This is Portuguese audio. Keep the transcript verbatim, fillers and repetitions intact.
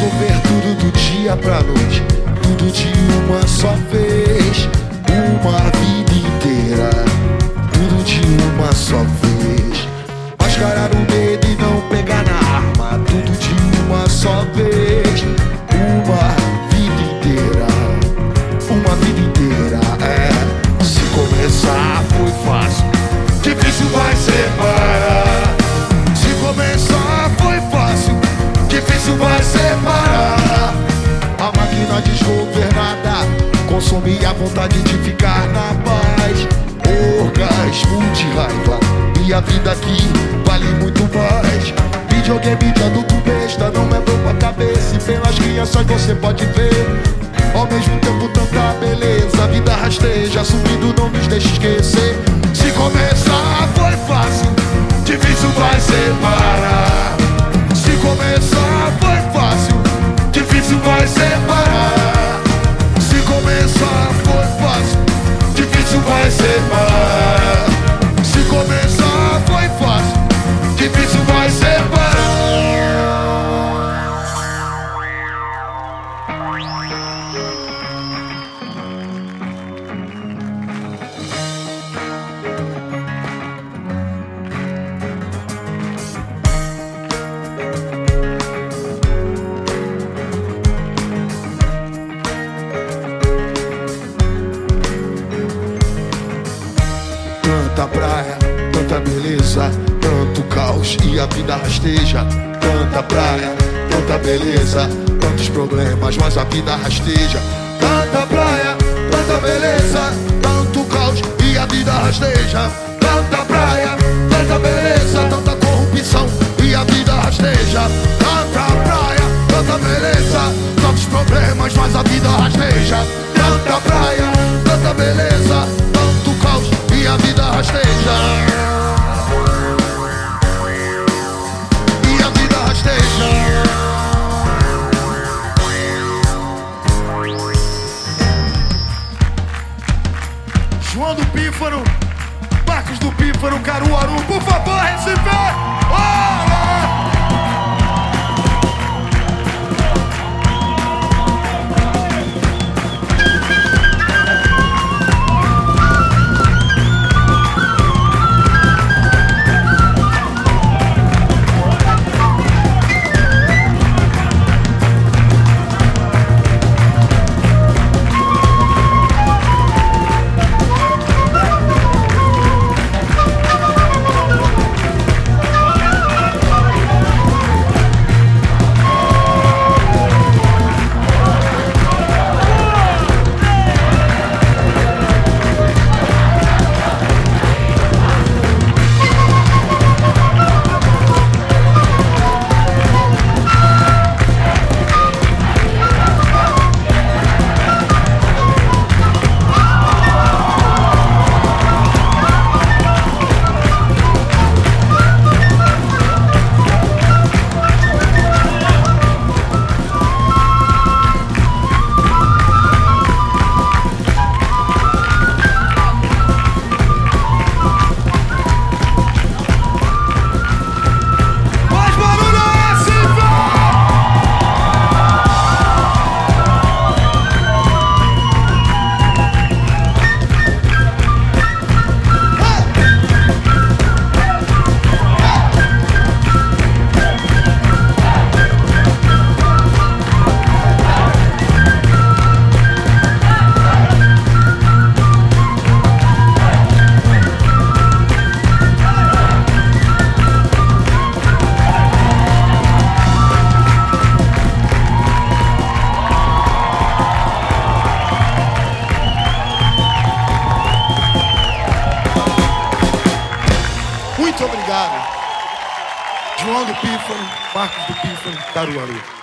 resolver tudo do dia pra noite, tudo de uma só vez, uma vida inteira, tudo de uma só vez. Mascarar o medo e não pegar na arma, tudo de uma só vez, uma vida inteira, uma vida inteira. É, se começar foi fácil, difícil vai ser parar. Se começar foi fácil, difícil vai ser parar. A máquina desgovernada consome a vontade de ficar na paz. Orgasmo de raiva, e a vida aqui vale muito mais. Videogame de adulto besta não é bom pra cabeça, e pelas crianças você pode ver ao mesmo tempo tanta beleza. A vida rasteja, subindo não nos deixa esquecer. Se começar foi fácil, difícil vai ser parar. Se começar foi fácil, difícil vai ser parar. Se começar foi fácil, difícil vai ser parar. Se começar foi fácil, difícil vai ser parar. Tanta praia, tanta beleza, tanto caos e a vida rasteja. Tanta praia, tanta beleza, tantos problemas, mas a vida rasteja. Tanta praia, tanta beleza, tanto caos e a vida rasteja. Tanta praia, tanta beleza, tanta corrupção e a vida rasteja. Tanta praia, tanta beleza, tantos problemas, mas a vida rasteja. Tanta praia, tanta beleza, tanto caos e a vida rasteja. E a vida rasteja. João do Pífaro, Marcos do Pífaro, Caruaru, por favor, Recife! Olá! Muito obrigado. João do Pífaro, Marcos do Pífaro, Caruaru.